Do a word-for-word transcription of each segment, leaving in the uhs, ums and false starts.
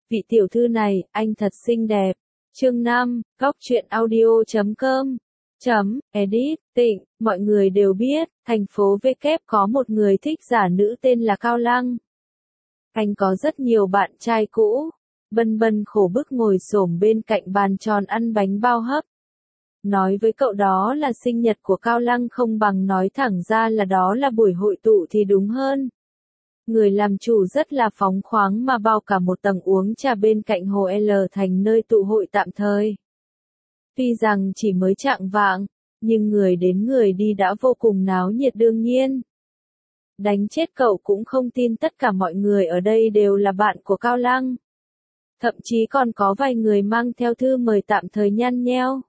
vị tiểu thư này, anh thật xinh đẹp. Chương năm, góc truyện audio chấm com. Chấm, edit, Tịnh, mọi người đều biết, thành phố V kép có một người thích giả nữ tên là Cao Lăng. Anh có rất nhiều bạn trai cũ. Bân Bân khổ bức ngồi xổm bên cạnh bàn tròn ăn bánh bao hấp. Nói với cậu đó là sinh nhật của Cao Lăng không bằng nói thẳng ra là đó là buổi hội tụ thì đúng hơn. Người làm chủ rất là phóng khoáng mà bao cả một tầng uống trà bên cạnh hồ L thành nơi tụ hội tạm thời. Tuy rằng chỉ mới chạng vạng, nhưng người đến người đi đã vô cùng náo nhiệt đương nhiên. Đánh chết cậu cũng không tin tất cả mọi người ở đây đều là bạn của Cao Lăng. Thậm chí còn có vài người mang theo thư mời tạm thời nhăn nheo.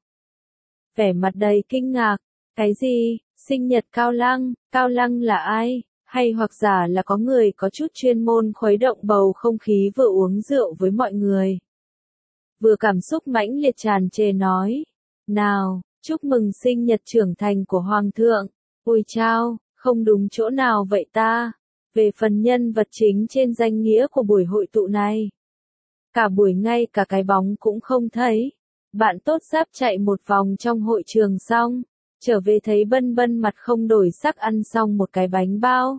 Vẻ mặt đầy kinh ngạc, cái gì, sinh nhật Cao Lăng, Cao Lăng là ai, hay hoặc giả là có người có chút chuyên môn khuấy động bầu không khí vừa uống rượu với mọi người. Vừa cảm xúc mãnh liệt tràn trề nói, nào, chúc mừng sinh nhật trưởng thành của Hoàng thượng, ôi chao, không đúng chỗ nào vậy ta, về phần nhân vật chính trên danh nghĩa của buổi hội tụ này. Cả buổi ngay cả cái bóng cũng không thấy. Bạn tốt Giáp chạy một vòng trong hội trường xong, trở về thấy Bân Bân mặt không đổi sắc ăn xong một cái bánh bao.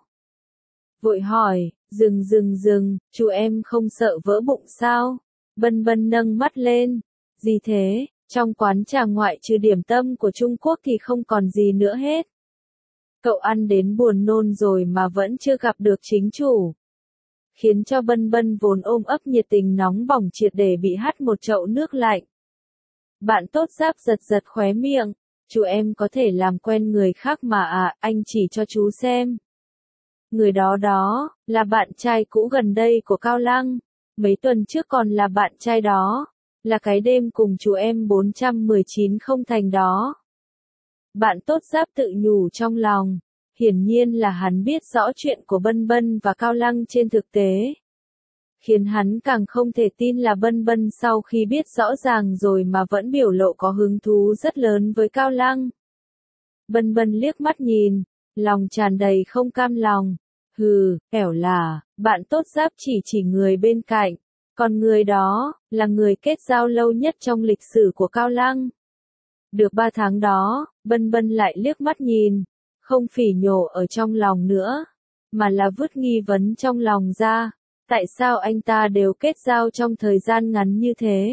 Vội hỏi, dừng dừng dừng, chú em không sợ vỡ bụng sao? Bân Bân nâng mắt lên, gì thế, trong quán trà ngoại trừ điểm tâm của Trung Quốc thì không còn gì nữa hết. Cậu ăn đến buồn nôn rồi mà vẫn chưa gặp được chính chủ. Khiến cho Bân Bân vốn ôm ấp nhiệt tình nóng bỏng triệt để bị hắt một chậu nước lạnh. Bạn tốt Giáp giật giật khóe miệng, chú em có thể làm quen người khác mà à, anh chỉ cho chú xem. Người đó đó, là bạn trai cũ gần đây của Cao Lăng, mấy tuần trước còn là bạn trai đó, là cái đêm cùng chú em bốn trăm mười chín không thành đó. Bạn tốt Giáp tự nhủ trong lòng, hiển nhiên là hắn biết rõ chuyện của Bân Bân và Cao Lăng trên thực tế. Khiến hắn càng không thể tin là Bân Bân sau khi biết rõ ràng rồi mà vẫn biểu lộ có hứng thú rất lớn với Cao Lăng. Bân Bân liếc mắt nhìn, lòng tràn đầy không cam lòng. Hừ, ẻo là, bạn tốt Giáp chỉ chỉ người bên cạnh, còn người đó, là người kết giao lâu nhất trong lịch sử của Cao Lăng. Được ba tháng đó, Bân Bân lại liếc mắt nhìn, không phỉ nhổ ở trong lòng nữa, mà là vứt nghi vấn trong lòng ra. Tại sao anh ta đều kết giao trong thời gian ngắn như thế?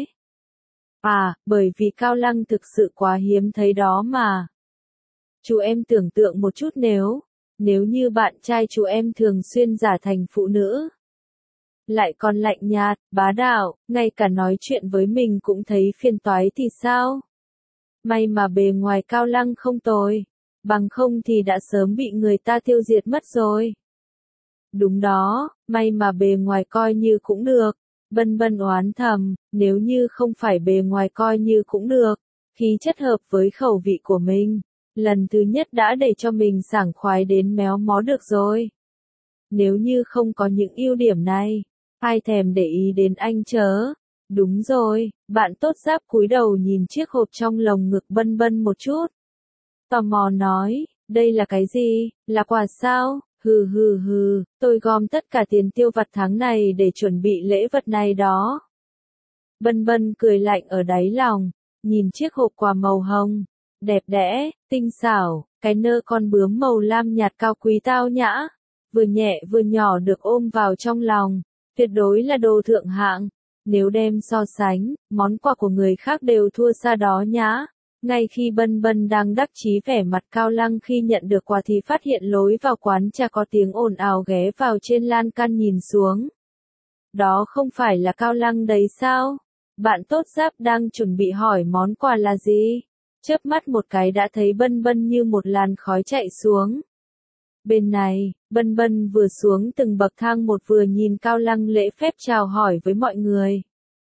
À, bởi vì Cao Lăng thực sự quá hiếm thấy đó mà. Chú em tưởng tượng một chút nếu, nếu như bạn trai chú em thường xuyên giả thành phụ nữ. Lại còn lạnh nhạt, bá đạo, ngay cả nói chuyện với mình cũng thấy phiền toái thì sao? May mà bề ngoài Cao Lăng không tồi, bằng không thì đã sớm bị người ta tiêu diệt mất rồi. Đúng đó, may mà bề ngoài coi như cũng được. Bân Bân oán thầm, nếu như không phải bề ngoài coi như cũng được, khí chất hợp với khẩu vị của mình, lần thứ nhất đã để cho mình sảng khoái đến méo mó được rồi. Nếu như không có những ưu điểm này, ai thèm để ý đến anh chớ. Đúng rồi, bạn tốt Giáp cúi đầu nhìn chiếc hộp trong lồng ngực Bân Bân một chút. Tò mò nói, đây là cái gì, là quà sao? Hừ hừ hừ, tôi gom tất cả tiền tiêu vặt tháng này để chuẩn bị lễ vật này đó. Bân Bân cười lạnh ở đáy lòng, nhìn chiếc hộp quà màu hồng, đẹp đẽ, tinh xảo, cái nơ con bướm màu lam nhạt cao quý tao nhã, vừa nhẹ vừa nhỏ được ôm vào trong lòng, tuyệt đối là đồ thượng hạng. Nếu đem so sánh, món quà của người khác đều thua xa đó nhá. Ngay khi Bân Bân đang đắc chí vẻ mặt Cao Lăng khi nhận được quà thì phát hiện lối vào quán trà có tiếng ồn ào ghé vào trên lan can nhìn xuống. Đó không phải là Cao Lăng đấy sao? Bạn tốt Giáp đang chuẩn bị hỏi món quà là gì? Chớp mắt một cái đã thấy Bân Bân như một làn khói chạy xuống. Bên này, Bân Bân vừa xuống từng bậc thang một vừa nhìn Cao Lăng lễ phép chào hỏi với mọi người.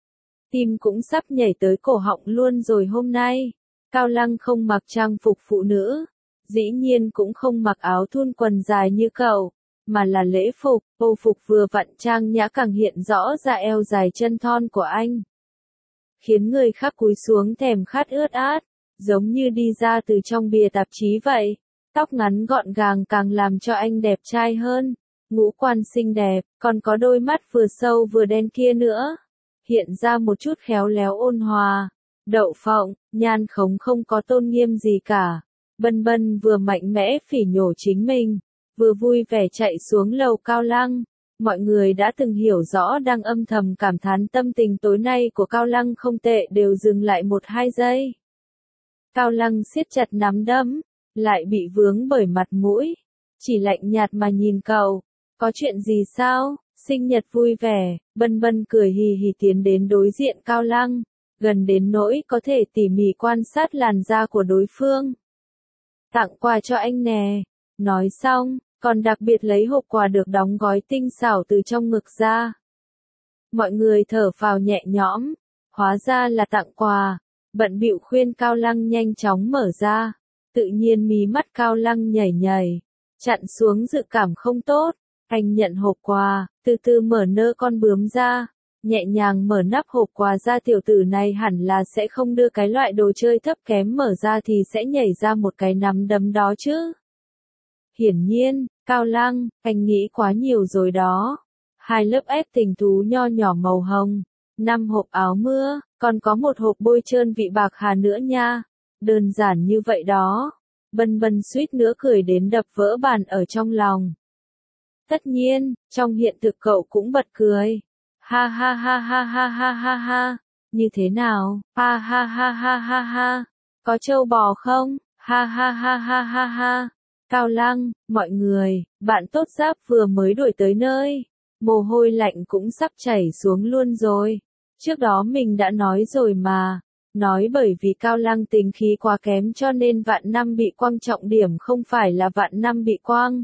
Tim cũng sắp nhảy tới cổ họng luôn rồi hôm nay. Cao Lăng không mặc trang phục phụ nữ, dĩ nhiên cũng không mặc áo thun quần dài như cậu, mà là lễ phục, âu phục vừa vặn trang nhã càng hiện rõ ra eo dài chân thon của anh. Khiến người khác cúi xuống thèm khát ướt át, giống như đi ra từ trong bìa tạp chí vậy. Tóc ngắn gọn gàng càng làm cho anh đẹp trai hơn, ngũ quan xinh đẹp, còn có đôi mắt vừa sâu vừa đen kia nữa. hiện ra một chút khéo léo ôn hòa. Đậu phộng, nhan khống không có tôn nghiêm gì cả. Bân Bân vừa mạnh mẽ phỉ nhổ chính mình, vừa vui vẻ chạy xuống lầu Cao Lăng. Mọi người đã từng hiểu rõ đang âm thầm cảm thán tâm tình tối nay của Cao Lăng không tệ đều dừng lại một hai giây. Cao Lăng siết chặt nắm đấm, lại bị vướng bởi mặt mũi. Chỉ lạnh nhạt mà nhìn cậu. Có chuyện gì sao? Sinh nhật vui vẻ, Bân Bân cười hì hì tiến đến đối diện Cao Lăng, gần đến nỗi có thể tỉ mỉ quan sát làn da của đối phương. Tặng quà cho anh nè. Nói xong, còn đặc biệt lấy hộp quà được đóng gói tinh xảo từ trong ngực ra. Mọi người thở phào nhẹ nhõm, hóa ra là tặng quà. Bận bịu khuyên Cao Lăng nhanh chóng mở ra. Tự nhiên mí mắt Cao Lăng nhảy nhảy, chặn xuống dự cảm không tốt. Anh nhận hộp quà, từ từ mở nơ con bướm ra, nhẹ nhàng mở nắp hộp quà ra. Tiểu tử này hẳn là sẽ không đưa cái loại đồ chơi thấp kém mở ra thì sẽ nhảy ra một cái nắm đấm đó chứ. Hiển nhiên, Cao Lăng, anh nghĩ quá nhiều rồi đó. Hai lớp ép tình thú nho nhỏ màu hồng, năm hộp áo mưa, còn có một hộp bôi trơn vị bạc hà nữa nha. Đơn giản như vậy đó. Bân Bân suýt nữa cười đến đập vỡ bàn ở trong lòng. Tất nhiên, trong hiện thực cậu cũng bật cười. Ha ha ha ha ha ha ha ha. Như thế nào? Ha ha ha ha ha ha. Có trâu bò không? Ha ha ha ha ha ha. Cao Lăng, mọi người, bạn tốt Giáp vừa mới đuổi tới nơi. Mồ hôi lạnh cũng sắp chảy xuống luôn rồi. Trước đó mình đã nói rồi mà. Nói bởi vì Cao Lăng tính khí quá kém cho nên vạn năm bị quăng, trọng điểm không phải là vạn năm bị quăng,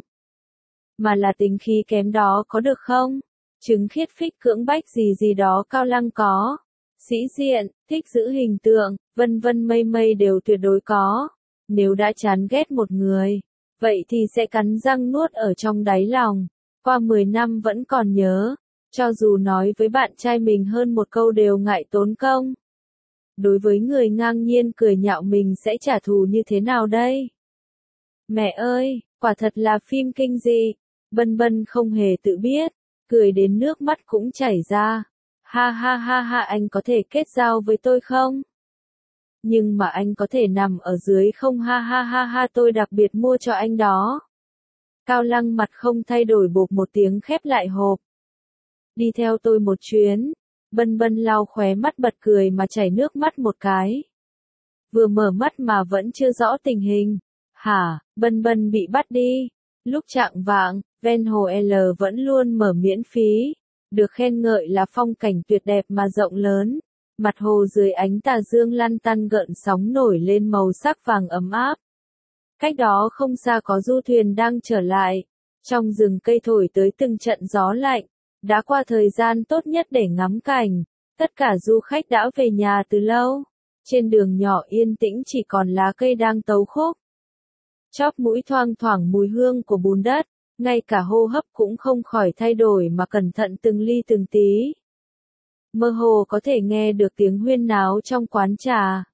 mà là tính khí kém đó có được không? Chứng khiết phích cưỡng bách gì gì đó Cao Lăng có. Sĩ diện, thích giữ hình tượng, vân vân mây mây đều tuyệt đối có. Nếu đã chán ghét một người, vậy thì sẽ cắn răng nuốt ở trong đáy lòng. Qua mười năm vẫn còn nhớ, cho dù nói với bạn trai mình hơn một câu đều ngại tốn công. Đối với người ngang nhiên cười nhạo mình sẽ trả thù như thế nào đây? Mẹ ơi, quả thật là phim kinh dị. Bân Bân không hề tự biết, cười đến nước mắt cũng chảy ra. Ha ha ha ha, anh có thể kết giao với tôi không? Nhưng mà anh có thể nằm ở dưới không? Ha ha ha ha, tôi đặc biệt mua cho anh đó. Cao Lăng mặt không thay đổi bộp một tiếng khép lại hộp. Đi theo tôi một chuyến. Bân Bân lau khóe mắt bật cười mà chảy nước mắt một cái. Vừa mở mắt mà vẫn chưa rõ tình hình. Hả, Bân Bân bị bắt đi. Lúc chạng vạng, ven hồ L vẫn luôn mở miễn phí. Được khen ngợi là phong cảnh tuyệt đẹp mà rộng lớn. Mặt hồ dưới ánh tà dương lăn tăn gợn sóng nổi lên màu sắc vàng ấm áp. Cách đó không xa có du thuyền đang trở lại. Trong rừng cây thổi tới từng trận gió lạnh. Đã qua thời gian tốt nhất để ngắm cảnh. Tất cả du khách đã về nhà từ lâu. Trên đường nhỏ yên tĩnh chỉ còn lá cây đang tấu khúc. Chóp mũi thoang thoảng mùi hương của bùn đất. Ngay cả hô hấp cũng không khỏi thay đổi mà cẩn thận từng ly từng tí. Mơ hồ có thể nghe được tiếng huyên náo trong quán trà.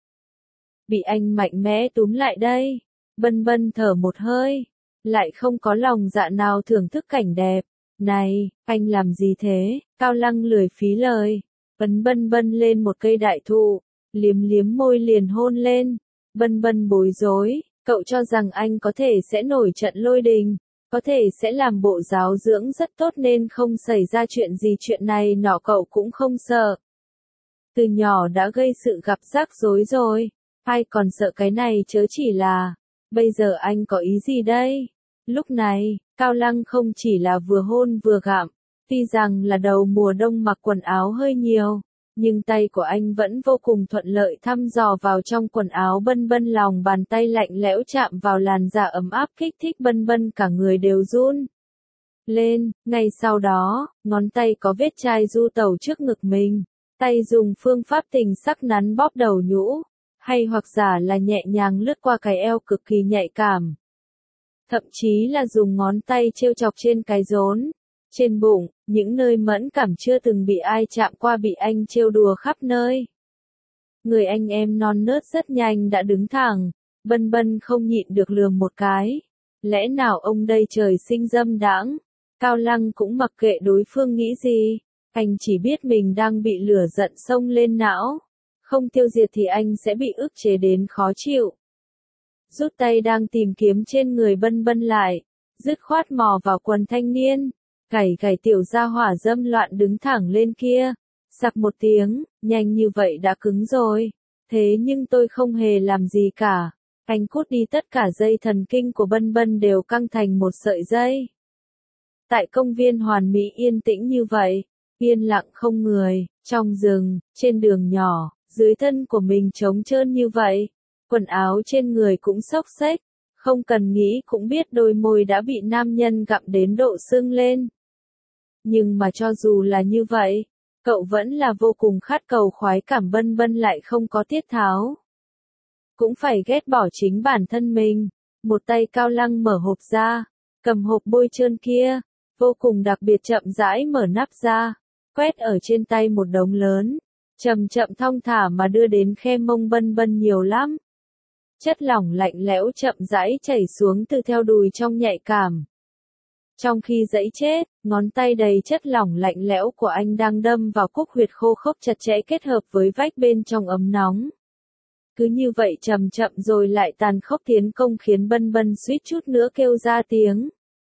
Bị anh mạnh mẽ túm lại đây. Bân Bân thở một hơi. Lại không có lòng dạ nào thưởng thức cảnh đẹp. Này, anh làm gì thế? Cao Lăng lười phí lời. Bân Bân Bân lên một cây đại thụ. Liếm liếm môi liền hôn lên. Bân Bân bối rối. Cậu cho rằng anh có thể sẽ nổi trận lôi đình. Có thể sẽ làm bộ giáo dưỡng rất tốt nên không xảy ra chuyện gì, chuyện này nọ cậu cũng không sợ. Từ nhỏ đã gây sự gặp rắc rối rồi. Ai còn sợ cái này chớ chỉ là. Bây giờ anh có ý gì đây? Lúc này, Cao Lăng không chỉ là vừa hôn vừa gặm. Tuy rằng là đầu mùa đông mặc quần áo hơi nhiều. Nhưng tay của anh vẫn vô cùng thuận lợi thăm dò vào trong quần áo Bân Bân, lòng bàn tay lạnh lẽo chạm vào làn da ấm áp kích thích Bân Bân cả người đều run lên. Ngay sau đó, ngón tay có vết chai du tẩu trước ngực mình. Tay dùng phương pháp tình sắc nắn bóp đầu nhũ. Hay hoặc giả là nhẹ nhàng lướt qua cái eo cực kỳ nhạy cảm. Thậm chí là dùng ngón tay trêu chọc trên cái rốn. Trên bụng, những nơi mẫn cảm chưa từng bị ai chạm qua bị anh trêu đùa khắp nơi. Người anh em non nớt rất nhanh đã đứng thẳng. Bân Bân không nhịn được lườm một cái. Lẽ nào ông đây trời sinh dâm đãng? Cao Lăng cũng mặc kệ đối phương nghĩ gì. Anh chỉ biết mình đang bị lửa giận xông lên não. Không tiêu diệt thì anh sẽ bị ức chế đến khó chịu. Rút tay đang tìm kiếm trên người Bân Bân lại, dứt khoát mò vào quần thanh niên, gảy gảy tiểu gia hỏa dâm loạn đứng thẳng lên kia. Sặc một tiếng, nhanh như vậy đã cứng rồi. Thế nhưng tôi không hề làm gì cả. Anh cút đi, tất cả dây thần kinh của Bân Bân đều căng thành một sợi dây. Tại công viên hoàn mỹ yên tĩnh như vậy, yên lặng không người, trong rừng, trên đường nhỏ, dưới thân của mình trống trơn như vậy, quần áo trên người cũng xốc xếch, không cần nghĩ cũng biết đôi môi đã bị nam nhân gặm đến độ sưng lên. Nhưng mà cho dù là như vậy, cậu vẫn là vô cùng khát cầu khoái cảm. Bân Bân lại không có tiết tháo. Cũng phải ghét bỏ chính bản thân mình. Một tay Cao Lăng mở hộp ra, cầm hộp bôi trơn kia, vô cùng đặc biệt chậm rãi mở nắp ra, quét ở trên tay một đống lớn, chậm chậm thong thả mà đưa đến khe mông Bân Bân nhiều lắm. Chất lỏng lạnh lẽo chậm rãi chảy xuống từ theo đùi trong nhạy cảm. Trong khi dẫy chết, ngón tay đầy chất lỏng lạnh lẽo của anh đang đâm vào cúc huyệt khô khốc chặt chẽ kết hợp với vách bên trong ấm nóng. Cứ như vậy chậm chậm rồi lại tàn khốc tiến công khiến Bân Bân suýt chút nữa kêu ra tiếng.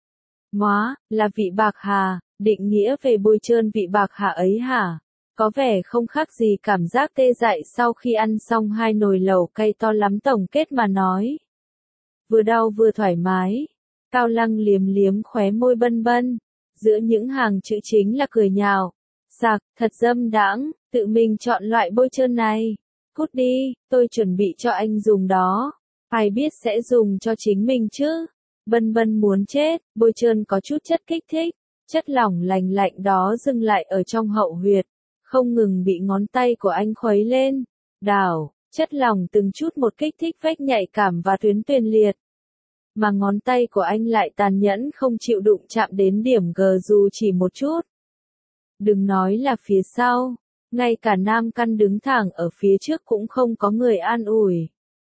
Móa, là vị bạc hà, định nghĩa về bôi trơn vị bạc hà ấy hả? Có vẻ không khác gì cảm giác tê dại sau khi ăn xong hai nồi lẩu cay to lắm, tổng kết mà nói. Vừa đau vừa thoải mái. Cao Lăng liếm liếm khóe môi Bân Bân, giữa những hàng chữ chính là cười nhạo. Sặc, thật dâm đãng, tự mình chọn loại bôi trơn này. Cút đi, tôi chuẩn bị cho anh dùng đó. Ai biết sẽ dùng cho chính mình chứ. Bân Bân muốn chết, bôi trơn có chút chất kích thích. Chất lỏng lành lạnh đó dừng lại ở trong hậu huyệt, không ngừng bị ngón tay của anh khuấy lên, đảo, chất lỏng từng chút một kích thích vách nhạy cảm và tuyến tuyền liệt. Mà ngón tay của anh lại tàn nhẫn không chịu đụng chạm đến điểm G dù chỉ một chút. Đừng nói là phía sau, ngay cả nam căn đứng thẳng ở phía trước cũng không có người an ủi.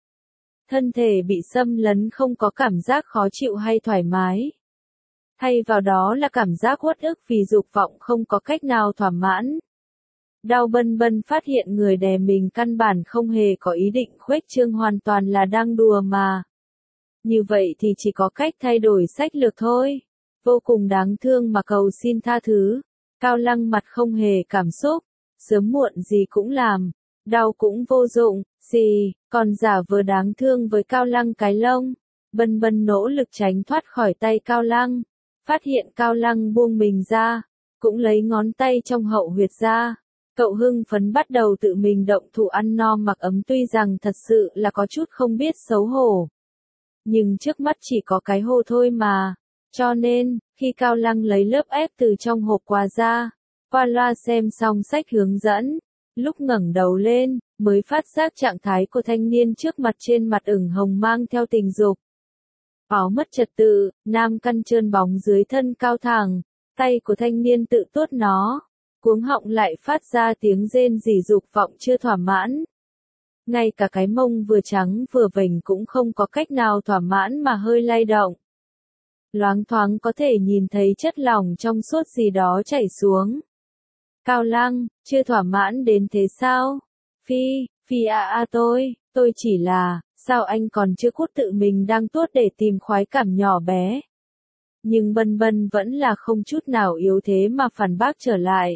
Thân thể bị xâm lấn không có cảm giác khó chịu hay thoải mái. Thay vào đó là cảm giác uất ức vì dục vọng không có cách nào thỏa mãn. Đau. Bân Bân phát hiện người đè mình căn bản không hề có ý định khuếch trương, hoàn toàn là đang đùa mà. Như vậy thì chỉ có cách thay đổi sách lược thôi. Vô cùng đáng thương mà cầu xin tha thứ. Cao Lăng mặt không hề cảm xúc. Sớm muộn gì cũng làm. Đau cũng vô dụng, gì, còn giả vờ đáng thương với Cao Lăng cái lông. Bân Bân nỗ lực tránh thoát khỏi tay Cao Lăng. Phát hiện Cao Lăng buông mình ra. Cũng lấy ngón tay trong hậu huyệt ra. Cậu hưng phấn bắt đầu tự mình động thủ ăn no mặc ấm, tuy rằng thật sự là có chút không biết xấu hổ. Nhưng trước mắt chỉ có cái hồ thôi mà. Cho nên, khi Cao Lăng lấy lớp ép từ trong hộp quà ra, qua loa xem xong sách hướng dẫn, lúc ngẩng đầu lên, mới phát giác trạng thái của thanh niên trước mặt, trên mặt ửng hồng mang theo tình dục. Áo mất trật tự, nam căn trơn bóng dưới thân cao thẳng, tay của thanh niên tự tuốt nó, cuống họng lại phát ra tiếng rên rỉ dục vọng chưa thỏa mãn. Ngay cả cái mông vừa trắng vừa vểnh cũng không có cách nào thỏa mãn mà hơi lay động. Loáng thoáng có thể nhìn thấy chất lỏng trong suốt gì đó chảy xuống. Cao Lăng, chưa thỏa mãn đến thế sao? Phi, Phi à à tôi, tôi chỉ là, sao anh còn chưa cút, tự mình đang tuốt để tìm khoái cảm nhỏ bé. Nhưng Bân Bân vẫn là không chút nào yếu thế mà phản bác trở lại.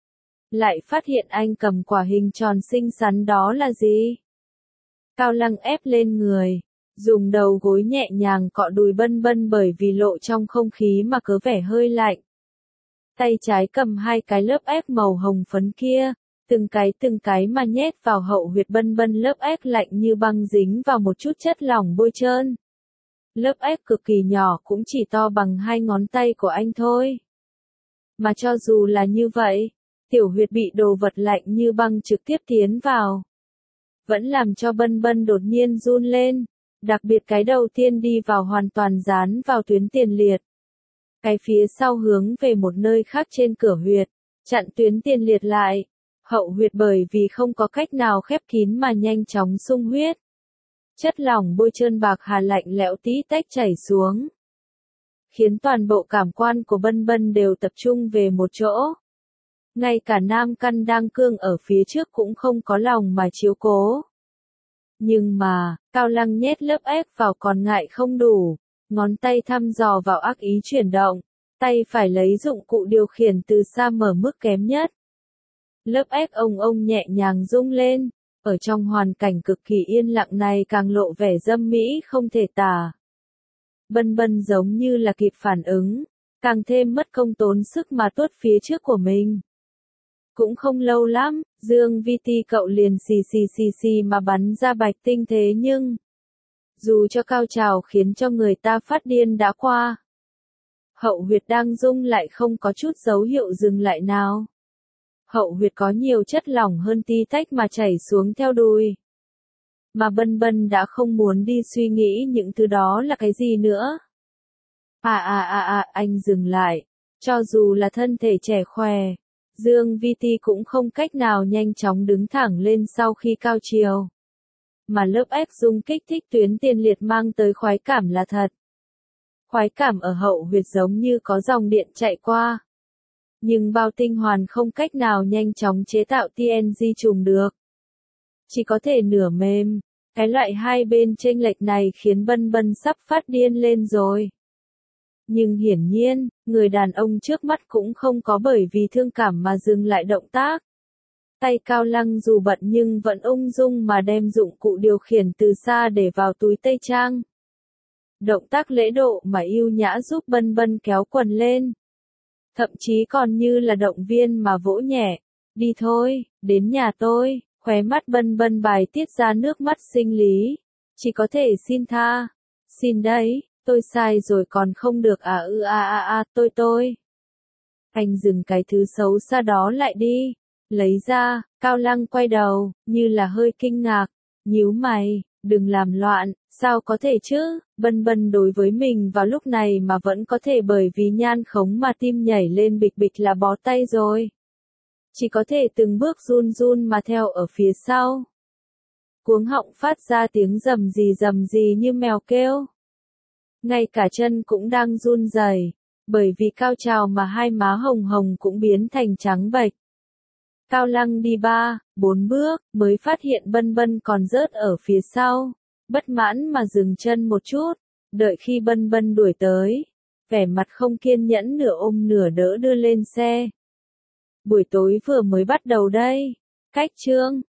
Lại phát hiện anh cầm quả hình tròn xinh xắn đó là gì? Cao Lăng ép lên người, dùng đầu gối nhẹ nhàng cọ đùi Bân Bân bởi vì lộ trong không khí mà có vẻ hơi lạnh. Tay trái cầm hai cái lớp ép màu hồng phấn kia, từng cái từng cái mà nhét vào hậu huyệt Bân Bân. Lớp ép lạnh như băng dính vào một chút chất lỏng bôi trơn. Lớp ép cực kỳ nhỏ, cũng chỉ to bằng hai ngón tay của anh thôi. Mà cho dù là như vậy, tiểu huyệt bị đồ vật lạnh như băng trực tiếp tiến vào, vẫn làm cho Bân Bân đột nhiên run lên, đặc biệt cái đầu tiên đi vào hoàn toàn dán vào tuyến tiền liệt. Cái phía sau hướng về một nơi khác trên cửa huyệt, chặn tuyến tiền liệt lại. Hậu huyệt bởi vì không có cách nào khép kín mà nhanh chóng sung huyết. Chất lỏng bôi trơn bạc hà lạnh lẽo tí tách chảy xuống, khiến toàn bộ cảm quan của Bân Bân đều tập trung về một chỗ. Ngay cả nam căn đang cương ở phía trước cũng không có lòng mà chiếu cố. Nhưng mà, Cao Lăng nhét lớp ép vào còn ngại không đủ, ngón tay thăm dò vào ác ý chuyển động, tay phải lấy dụng cụ điều khiển từ xa mở mức kém nhất. Lớp ép ông ông nhẹ nhàng rung lên, ở trong hoàn cảnh cực kỳ yên lặng này càng lộ vẻ dâm mỹ không thể tả. Bân Bân giống như là kịp phản ứng, càng thêm mất công tốn sức mà tuốt phía trước của mình. Cũng không lâu lắm, Dương Vi Ti cậu liền xì xì xì xì mà bắn ra bạch tinh thế nhưng, dù cho cao trào khiến cho người ta phát điên đã qua, hậu huyệt đang rung lại không có chút dấu hiệu dừng lại nào. Hậu huyệt có nhiều chất lỏng hơn tí tách mà chảy xuống theo đùi. Mà Bân Bân đã không muốn đi suy nghĩ những thứ đó là cái gì nữa. À à à à, anh dừng lại. Cho dù là thân thể trẻ khỏe, Dương Vi Ti cũng không cách nào nhanh chóng đứng thẳng lên sau khi cao chiều. Mà lớp ép dung kích thích tuyến tiền liệt mang tới khoái cảm là thật. Khoái cảm ở hậu huyệt giống như có dòng điện chạy qua. Nhưng bao tinh hoàn không cách nào nhanh chóng chế tạo tê en giê trùng được. Chỉ có thể nửa mềm. Cái loại hai bên chênh lệch này khiến Bân Bân sắp phát điên lên rồi. Nhưng hiển nhiên, người đàn ông trước mắt cũng không có bởi vì thương cảm mà dừng lại động tác. Tay Cao Lăng dù bận nhưng vẫn ung dung mà đem dụng cụ điều khiển từ xa để vào túi tây trang. Động tác lễ độ mà yêu nhã giúp Bân Bân kéo quần lên. Thậm chí còn như là động viên mà vỗ nhẹ. Đi thôi, đến nhà tôi. Khóe mắt Bân Bân bài tiết ra nước mắt sinh lý. Chỉ có thể xin tha. Xin đấy, tôi sai rồi còn không được à ư à à à tôi tôi. Anh dừng cái thứ xấu xa đó lại đi. Lấy ra, Cao Lăng quay đầu, như là hơi kinh ngạc. Nhíu mày, đừng làm loạn, sao có thể chứ, Bân Bân đối với mình vào lúc này mà vẫn có thể bởi vì nhan khống mà tim nhảy lên bịch bịch là bó tay rồi. Chỉ có thể từng bước run run mà theo ở phía sau. Cuống họng phát ra tiếng rầm rì rầm rì như mèo kêu. Ngay cả chân cũng đang run rẩy, bởi vì cao trào mà hai má hồng hồng cũng biến thành trắng bệch. Cao Lăng đi ba, bốn bước, mới phát hiện Bân Bân còn rớt ở phía sau. Bất mãn mà dừng chân một chút, đợi khi Bân Bân đuổi tới. Vẻ mặt không kiên nhẫn nửa ôm nửa đỡ đưa lên xe. Buổi tối vừa mới bắt đầu đây. Cách chương.